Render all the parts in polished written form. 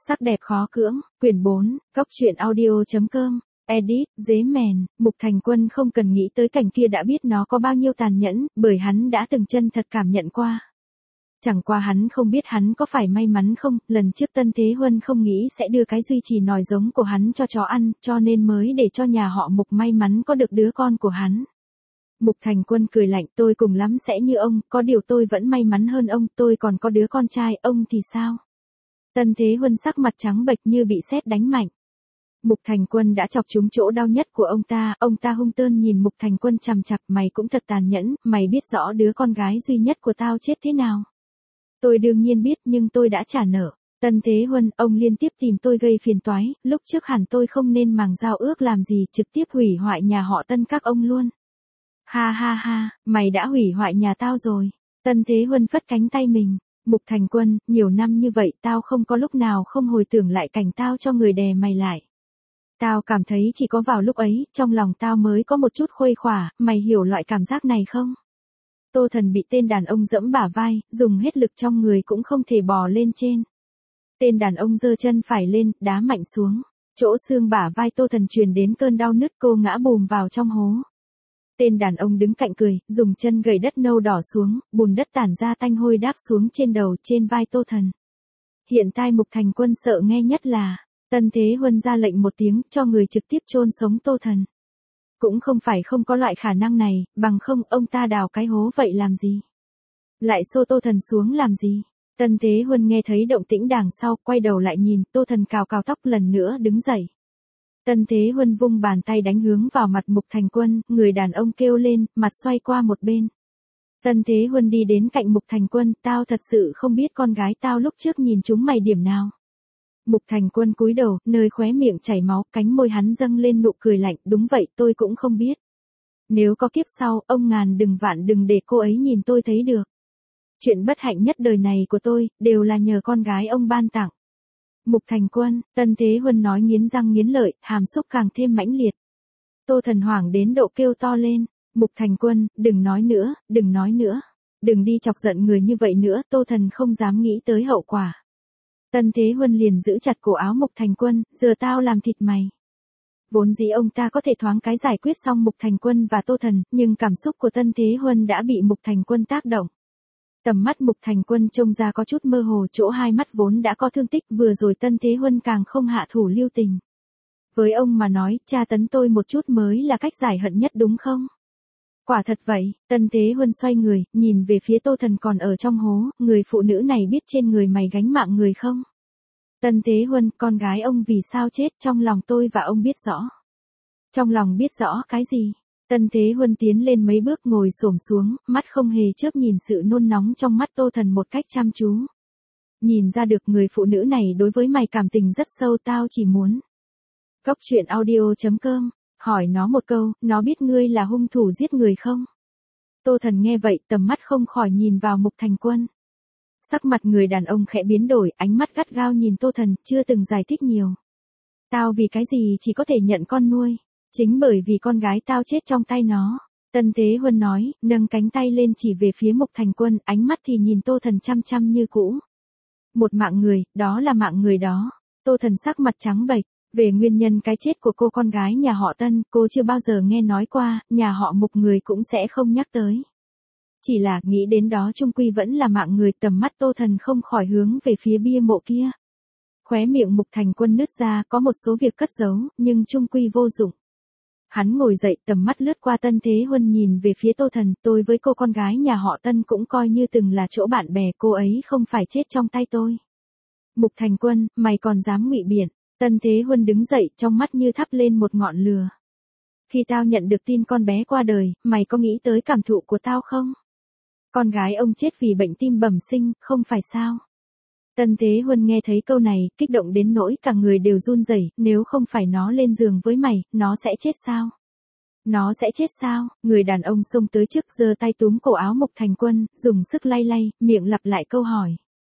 Sắc đẹp khó cưỡng, quyển 4, Cóc truyện audio.com, edit, dế mèn, Mục Thành Quân không cần nghĩ tới cảnh kia đã biết nó có bao nhiêu tàn nhẫn, bởi hắn đã từng chân thật cảm nhận qua. Chẳng qua hắn không biết hắn có phải may mắn không, lần trước Tân Thế Huân không nghĩ sẽ đưa cái duy trì nòi giống của hắn cho chó ăn, cho nên mới để cho nhà họ Mục may mắn có được đứa con của hắn. Mục Thành Quân cười lạnh, tôi cùng lắm sẽ như ông, có điều tôi vẫn may mắn hơn ông, tôi còn có đứa con trai, ông thì sao? Tân Thế Huân sắc mặt trắng bệch như bị sét đánh mạnh. Mục Thành Quân đã chọc trúng chỗ đau nhất của ông ta hung tợn nhìn Mục Thành Quân chằm chằm, mày cũng thật tàn nhẫn, mày biết rõ đứa con gái duy nhất của tao chết thế nào? Tôi đương nhiên biết nhưng tôi đã trả nợ. Tân Thế Huân, ông liên tiếp tìm tôi gây phiền toái, lúc trước hẳn tôi không nên màng giao ước làm gì, trực tiếp hủy hoại nhà họ Tân các ông luôn. Ha ha ha, mày đã hủy hoại nhà tao rồi. Tân Thế Huân phất cánh tay mình. Mục Thành Quân, nhiều năm như vậy tao không có lúc nào không hồi tưởng lại cảnh tao cho người đè mày lại. Tao cảm thấy chỉ có vào lúc ấy, trong lòng tao mới có một chút khuây khỏa, mày hiểu loại cảm giác này không? Tô Thần bị tên đàn ông giẫm bả vai, dùng hết lực trong người cũng không thể bò lên trên. Tên đàn ông giơ chân phải lên, đá mạnh xuống. Chỗ xương bả vai Tô Thần truyền đến cơn đau nứt, cô ngã bùm vào trong hố. Tên đàn ông đứng cạnh cười, dùng chân gẩy đất nâu đỏ xuống, bùn đất tản ra tanh hôi đáp xuống trên đầu, trên vai Tô Thần. Hiện tại Mục Thành Quân sợ nghe nhất là, Tân Thế Huân ra lệnh một tiếng, cho người trực tiếp chôn sống Tô Thần. Cũng không phải không có loại khả năng này, bằng không ông ta đào cái hố vậy làm gì? Lại xô Tô Thần xuống làm gì? Tân Thế Huân nghe thấy động tĩnh đằng sau, quay đầu lại nhìn, Tô Thần cào cào tóc lần nữa đứng dậy. Tân Thế Huân vung bàn tay đánh hướng vào mặt Mục Thành Quân, người đàn ông kêu lên, mặt xoay qua một bên. Tân Thế Huân đi đến cạnh Mục Thành Quân, tao thật sự không biết con gái tao lúc trước nhìn chúng mày điểm nào. Mục Thành Quân cúi đầu, nơi khóe miệng chảy máu, cánh môi hắn dâng lên nụ cười lạnh, đúng vậy tôi cũng không biết. Nếu có kiếp sau, ông ngàn đừng vạn đừng để cô ấy nhìn tôi thấy được. Chuyện bất hạnh nhất đời này của tôi, đều là nhờ con gái ông ban tặng. Mục Thành Quân, Tân Thế Huân nói nghiến răng nghiến lợi, hàm xúc càng thêm mãnh liệt. Tô Thần hoảng đến độ kêu to lên, Mục Thành Quân, đừng nói nữa, đừng nói nữa. Đừng đi chọc giận người như vậy nữa, Tô Thần không dám nghĩ tới hậu quả. Tân Thế Huân liền giữ chặt cổ áo Mục Thành Quân, giờ tao làm thịt mày. Vốn dĩ ông ta có thể thoáng cái giải quyết xong Mục Thành Quân và Tô Thần, nhưng cảm xúc của Tân Thế Huân đã bị Mục Thành Quân tác động. Tầm mắt Mục Thành Quân trông ra có chút mơ hồ, chỗ hai mắt vốn đã có thương tích, vừa rồi Tân Thế Huân càng không hạ thủ lưu tình. Với ông mà nói, tra tấn tôi một chút mới là cách giải hận nhất đúng không? Quả thật vậy, Tân Thế Huân xoay người, nhìn về phía Tô Thần còn ở trong hố, người phụ nữ này biết trên người mày gánh mạng người không? Tân Thế Huân, con gái ông vì sao chết, trong lòng tôi và ông biết rõ. Trong lòng biết rõ cái gì? Tân Thế Huân tiến lên mấy bước ngồi xổm xuống, mắt không hề chớp nhìn sự nôn nóng trong mắt Tô Thần một cách chăm chú. Nhìn ra được người phụ nữ này đối với mày cảm tình rất sâu, tao chỉ muốn. Cóc truyện audio.com, hỏi nó một câu, nó biết ngươi là hung thủ giết người không? Tô Thần nghe vậy, tầm mắt không khỏi nhìn vào Mục Thành Quân. Sắc mặt người đàn ông khẽ biến đổi, ánh mắt gắt gao nhìn Tô Thần, chưa từng giải thích nhiều. Tao vì cái gì chỉ có thể nhận con nuôi? Chính bởi vì con gái tao chết trong tay nó. Tân Thế Huân nói, nâng cánh tay lên chỉ về phía Mục Thành Quân, ánh mắt thì nhìn Tô Thần chăm chăm như cũ. Một mạng người, đó là mạng người đó. Tô Thần sắc mặt trắng bệch, về nguyên nhân cái chết của cô con gái nhà họ Tân, cô chưa bao giờ nghe nói qua, nhà họ Mục người cũng sẽ không nhắc tới. Chỉ là nghĩ đến đó chung quy vẫn là mạng người, tầm mắt Tô Thần không khỏi hướng về phía bia mộ kia. Khóe miệng Mục Thành Quân nứt ra, có một số việc cất giấu, nhưng chung quy vô dụng. Hắn ngồi dậy, tầm mắt lướt qua Tân Thế Huân nhìn về phía Tô Thần, tôi với cô con gái nhà họ Tân cũng coi như từng là chỗ bạn bè, cô ấy không phải chết trong tay tôi. Mục Thành Quân, mày còn dám ngụy biện? Tân Thế Huân đứng dậy, trong mắt như thắp lên một ngọn lửa. Khi tao nhận được tin con bé qua đời, mày có nghĩ tới cảm thụ của tao không? Con gái ông chết vì bệnh tim bẩm sinh, không phải sao? Tân Thế Huân nghe thấy câu này, kích động đến nỗi cả người đều run rẩy, nếu không phải nó lên giường với mày, nó sẽ chết sao? Nó sẽ chết sao? Người đàn ông xông tới trước giơ tay túm cổ áo Mục Thành Quân, dùng sức lay lay, miệng lặp lại câu hỏi.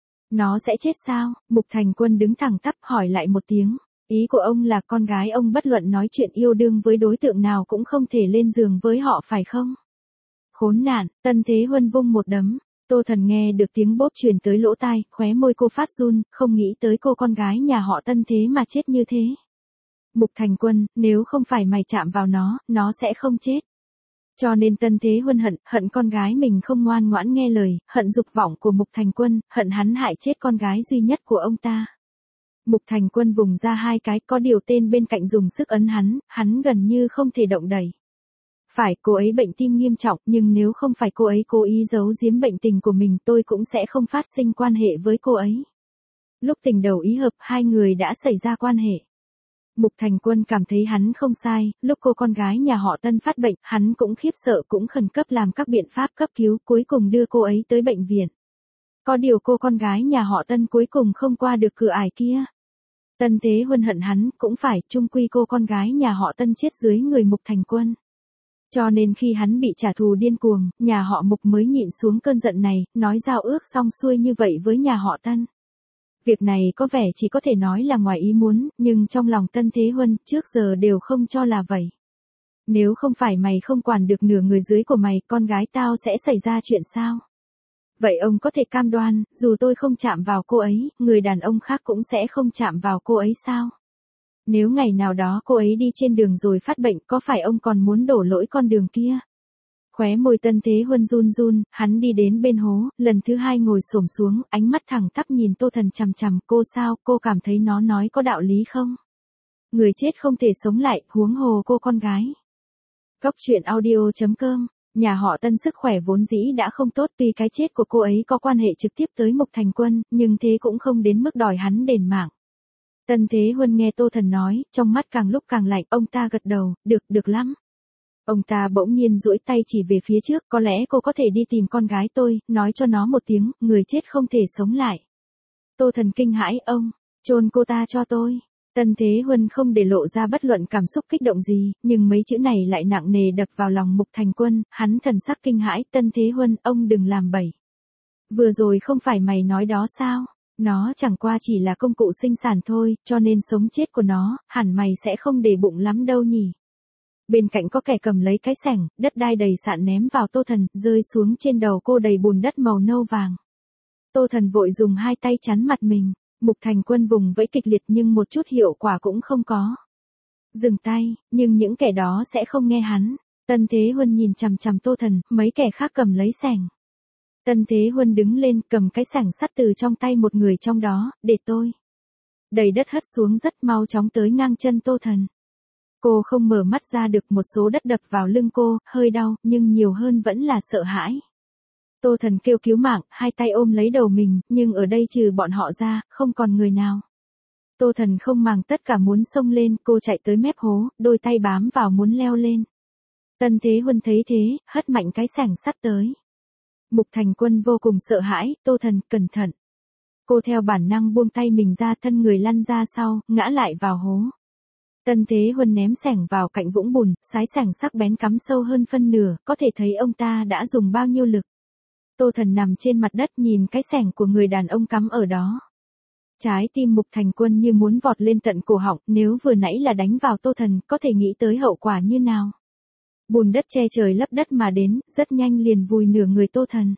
Nó sẽ chết sao? Mục Thành Quân đứng thẳng tắp hỏi lại một tiếng. Ý của ông là con gái ông bất luận nói chuyện yêu đương với đối tượng nào cũng không thể lên giường với họ phải không? Khốn nạn, Tân Thế Huân vung một đấm. Tô Thần nghe được tiếng bốp truyền tới lỗ tai, khóe môi cô phát run, không nghĩ tới cô con gái nhà họ Tân thế mà chết như thế. Mục Thành Quân, nếu không phải mày chạm vào nó sẽ không chết. Cho nên Tân Thế Huân hận con gái mình không ngoan ngoãn nghe lời, hận dục vọng của Mục Thành Quân, hận hắn hại chết con gái duy nhất của ông ta. Mục Thành Quân vùng ra hai cái, có điều tên bên cạnh dùng sức ấn hắn gần như không thể động đậy. Phải, cô ấy bệnh tim nghiêm trọng, nhưng nếu không phải cô ấy cố ý giấu giếm bệnh tình của mình tôi cũng sẽ không phát sinh quan hệ với cô ấy. Lúc tình đầu ý hợp, hai người đã xảy ra quan hệ. Mục Thành Quân cảm thấy hắn không sai, lúc cô con gái nhà họ Tân phát bệnh, hắn cũng khiếp sợ cũng khẩn cấp làm các biện pháp cấp cứu, cuối cùng đưa cô ấy tới bệnh viện. Có điều cô con gái nhà họ Tân cuối cùng không qua được cửa ải kia. Tân Thế Huân hận hắn, cũng phải, chung quy cô con gái nhà họ Tân chết dưới người Mục Thành Quân. Cho nên khi hắn bị trả thù điên cuồng, nhà họ Mục mới nhịn xuống cơn giận này, nói giao ước xong xuôi như vậy với nhà họ Tân. Việc này có vẻ chỉ có thể nói là ngoài ý muốn, nhưng trong lòng Tân Thế Huân trước giờ đều không cho là vậy. Nếu không phải mày không quản được nửa người dưới của mày, con gái tao sẽ xảy ra chuyện sao? Vậy ông có thể cam đoan, dù tôi không chạm vào cô ấy, người đàn ông khác cũng sẽ không chạm vào cô ấy sao? Nếu ngày nào đó cô ấy đi trên đường rồi phát bệnh, có phải ông còn muốn đổ lỗi con đường kia? Khóe môi Tân Thế Huân run run, hắn đi đến bên hố, lần thứ hai ngồi xổm xuống, ánh mắt thẳng tắp nhìn Tô Thần chằm chằm, cô sao, cô cảm thấy nó nói có đạo lý không? Người chết không thể sống lại, huống hồ cô con gái. Góc truyện audio.com, nhà họ Tân sức khỏe vốn dĩ đã không tốt, tuy cái chết của cô ấy có quan hệ trực tiếp tới Mục Thành Quân, nhưng thế cũng không đến mức đòi hắn đền mạng. Tân Thế Huân nghe Tô Thần nói, trong mắt càng lúc càng lạnh, ông ta gật đầu, được lắm. Ông ta bỗng nhiên duỗi tay chỉ về phía trước, có lẽ cô có thể đi tìm con gái tôi, nói cho nó một tiếng, người chết không thể sống lại. Tô Thần kinh hãi, ông, chôn cô ta cho tôi. Tân Thế Huân không để lộ ra bất luận cảm xúc kích động gì, nhưng mấy chữ này lại nặng nề đập vào lòng Mục Thành Quân, hắn thần sắc kinh hãi, Tân Thế Huân, ông đừng làm bậy. Vừa rồi không phải mày nói đó sao? Nó chẳng qua chỉ là công cụ sinh sản thôi, cho nên sống chết của nó, hẳn mày sẽ không để bụng lắm đâu nhỉ. Bên cạnh có kẻ cầm lấy cái xẻng, đất đai đầy sạn ném vào Tô Thần, rơi xuống trên đầu cô đầy bùn đất màu nâu vàng. Tô Thần vội dùng hai tay chắn mặt mình, Mục Thành Quân vùng vẫy kịch liệt nhưng một chút hiệu quả cũng không có. Dừng tay, nhưng những kẻ đó sẽ không nghe hắn. Tân Thế Huân nhìn chằm chằm Tô Thần, mấy kẻ khác cầm lấy xẻng. Tân Thế Huân đứng lên, cầm cái xẻng sắt từ trong tay một người trong đó, để tôi. Đầy đất hất xuống rất mau chóng tới ngang chân Tô Thần. Cô không mở mắt ra được, một số đất đập vào lưng cô, hơi đau, nhưng nhiều hơn vẫn là sợ hãi. Tô Thần kêu cứu mạng, hai tay ôm lấy đầu mình, nhưng ở đây trừ bọn họ ra, không còn người nào. Tô Thần không màng tất cả muốn xông lên, cô chạy tới mép hố, đôi tay bám vào muốn leo lên. Tân Thế Huân thấy thế, hất mạnh cái xẻng sắt tới. Mục Thành Quân vô cùng sợ hãi, Tô Thần, cẩn thận. Cô theo bản năng buông tay mình ra, thân người lăn ra sau, ngã lại vào hố. Tân Thế Huân ném xẻng vào cạnh vũng bùn, sái xẻng sắc bén cắm sâu hơn phân nửa, có thể thấy ông ta đã dùng bao nhiêu lực. Tô Thần nằm trên mặt đất nhìn cái xẻng của người đàn ông cắm ở đó. Trái tim Mục Thành Quân như muốn vọt lên tận cổ họng, nếu vừa nãy là đánh vào Tô Thần, có thể nghĩ tới hậu quả như nào. Bùn đất che trời lấp đất mà đến, rất nhanh liền vùi nửa người Tô Thần.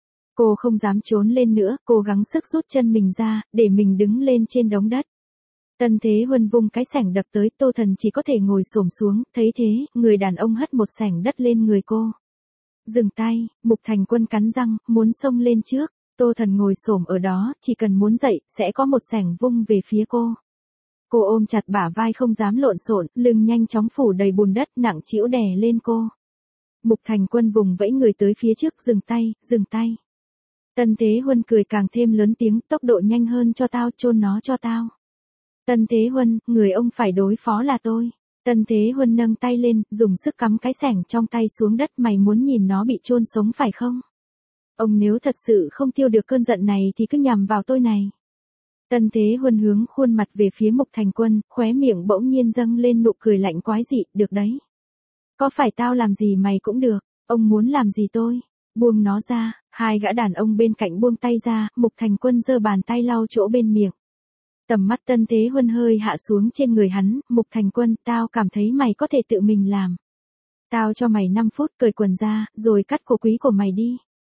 Cô không dám trốn lên nữa, cố gắng sức rút chân mình ra, để mình đứng lên trên đống đất. Tân Thế Huân vung cái xẻng đập tới, Tô Thần chỉ có thể ngồi xổm xuống, thấy thế, người đàn ông hất một xẻng đất lên người cô. Dừng tay, Mục Thành Quân cắn răng, muốn xông lên trước, Tô Thần ngồi xổm ở đó, chỉ cần muốn dậy, sẽ có một xẻng vung về phía cô. Cô ôm chặt bả vai không dám lộn xộn, lưng nhanh chóng phủ đầy bùn đất nặng trĩu đè lên cô. Mục Thành Quân vùng vẫy người tới phía trước, dừng tay. Tân Thế Huân cười càng thêm lớn tiếng, tốc độ nhanh hơn cho tao, chôn nó cho tao. Tân Thế Huân, người ông phải đối phó là tôi. Tân Thế Huân nâng tay lên, dùng sức cắm cái xẻng trong tay xuống đất, mày muốn nhìn nó bị chôn sống phải không? Ông nếu thật sự không tiêu được cơn giận này thì cứ nhằm vào tôi này. Tân Thế Huân hướng khuôn mặt về phía Mục Thành Quân, khóe miệng bỗng nhiên dâng lên nụ cười lạnh quái dị, được đấy. Có phải tao làm gì mày cũng được, ông muốn làm gì tôi? Buông nó ra, hai gã đàn ông bên cạnh buông tay ra, Mục Thành Quân giơ bàn tay lau chỗ bên miệng. Tầm mắt Tân Thế Huân hơi hạ xuống trên người hắn, Mục Thành Quân, tao cảm thấy mày có thể tự mình làm. Tao cho mày 5 phút cởi quần ra, rồi cắt cổ quý của mày đi.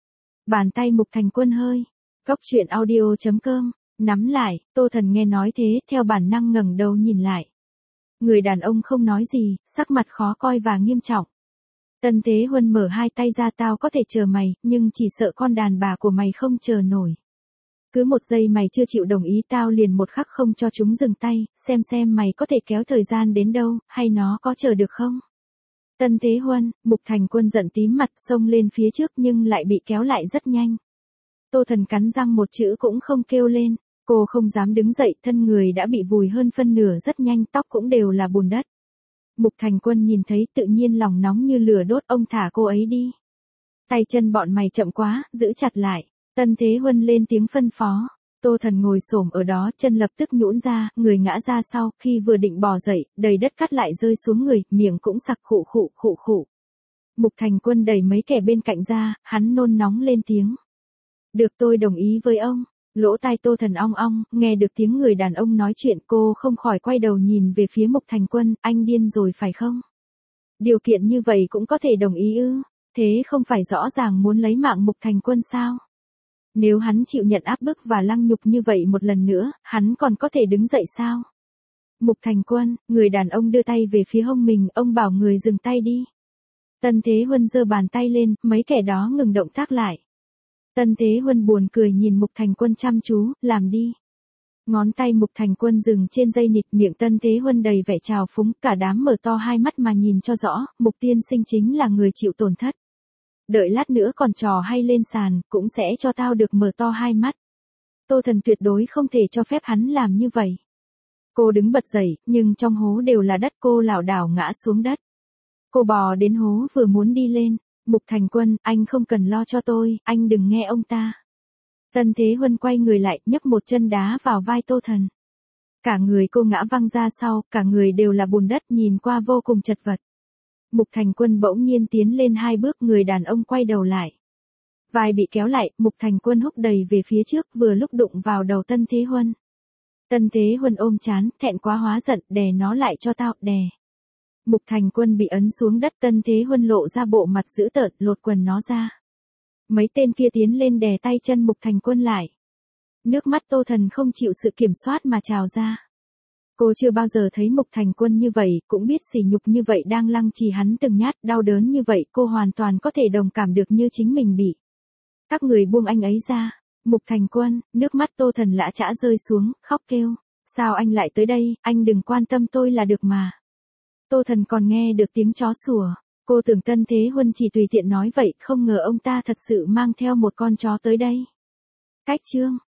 Bàn tay Mục Thành Quân hơi. Góc truyện audio.com. Nắm lại, Tô Thần nghe nói thế, theo bản năng ngẩng đầu nhìn lại. Người đàn ông không nói gì, sắc mặt khó coi và nghiêm trọng. Tân Thế Huân mở hai tay ra, tao có thể chờ mày, nhưng chỉ sợ con đàn bà của mày không chờ nổi. Cứ một giây mày chưa chịu đồng ý tao liền một khắc không cho chúng dừng tay, xem mày có thể kéo thời gian đến đâu, hay nó có chờ được không? Tân Thế Huân, Mục Thành Quân giận tím mặt xông lên phía trước nhưng lại bị kéo lại rất nhanh. Tô Thần cắn răng một chữ cũng không kêu lên, cô không dám đứng dậy, thân người đã bị vùi hơn phân nửa rất nhanh, tóc cũng đều là bùn đất. Mục Thành Quân nhìn thấy tự nhiên lòng nóng như lửa đốt, ông thả cô ấy đi. Tay chân bọn mày chậm quá, giữ chặt lại. Tân Thế Huân lên tiếng phân phó. Tô Thần ngồi xổm ở đó, chân lập tức nhũn ra, người ngã ra sau, khi vừa định bò dậy, đầy đất cát lại rơi xuống người, miệng cũng sặc khụ khụ. Mục Thành Quân đẩy mấy kẻ bên cạnh ra, hắn nôn nóng lên tiếng. Được, tôi đồng ý với ông. Lỗ tai Tô Thần ong ong, nghe được tiếng người đàn ông nói chuyện, cô không khỏi quay đầu nhìn về phía Mục Thành Quân, anh điên rồi phải không? Điều kiện như vậy cũng có thể đồng ý ư? Thế không phải rõ ràng muốn lấy mạng Mục Thành Quân sao? Nếu hắn chịu nhận áp bức và lăng nhục như vậy một lần nữa, hắn còn có thể đứng dậy sao? Mục Thành Quân, người đàn ông đưa tay về phía hông mình, ông bảo người dừng tay đi. Tân Thế Huân giơ bàn tay lên, mấy kẻ đó ngừng động tác lại. Tân Thế Huân buồn cười nhìn Mục Thành Quân chăm chú, làm đi. Ngón tay Mục Thành Quân dừng trên dây nịt, miệng Tân Thế Huân đầy vẻ trào phúng, cả đám mở to hai mắt mà nhìn cho rõ, Mục tiên sinh chính là người chịu tổn thất. Đợi lát nữa còn trò hay lên sàn, cũng sẽ cho tao được mở to hai mắt. Tô Thần tuyệt đối không thể cho phép hắn làm như vậy. Cô đứng bật dậy, nhưng trong hố đều là đất, cô lảo đảo ngã xuống đất. Cô bò đến hố vừa muốn đi lên. Mục Thành Quân, anh không cần lo cho tôi, anh đừng nghe ông ta. Tân Thế Huân quay người lại, nhấc một chân đá vào vai Tô Thần. Cả người cô ngã văng ra sau, cả người đều là bùn đất, nhìn qua vô cùng chật vật. Mục Thành Quân bỗng nhiên tiến lên hai bước, người đàn ông quay đầu lại. Vai bị kéo lại, Mục Thành Quân húc đầy về phía trước, vừa lúc đụng vào đầu Tân Thế Huân. Tân Thế Huân ôm trán, thẹn quá hóa giận, đè nó lại cho tao, đè. Mục Thành Quân bị ấn xuống đất, Tân Thế Huân lộ ra bộ mặt dữ tợn, lột quần nó ra. Mấy tên kia tiến lên đè tay chân Mục Thành Quân lại. Nước mắt Tô Thần không chịu sự kiểm soát mà trào ra. Cô chưa bao giờ thấy Mục Thành Quân như vậy, cũng biết sỉ nhục như vậy đang lăng trì hắn từng nhát, đau đớn như vậy, cô hoàn toàn có thể đồng cảm được như chính mình bị. Các người buông anh ấy ra. Mục Thành Quân, nước mắt Tô Thần lã chã rơi xuống, khóc kêu. Sao anh lại tới đây, anh đừng quan tâm tôi là được mà. Tô Thần còn nghe được tiếng chó sủa. Cô tưởng Tân Thế Huân chỉ tùy tiện nói vậy, không ngờ ông ta thật sự mang theo một con chó tới đây. Cách chương.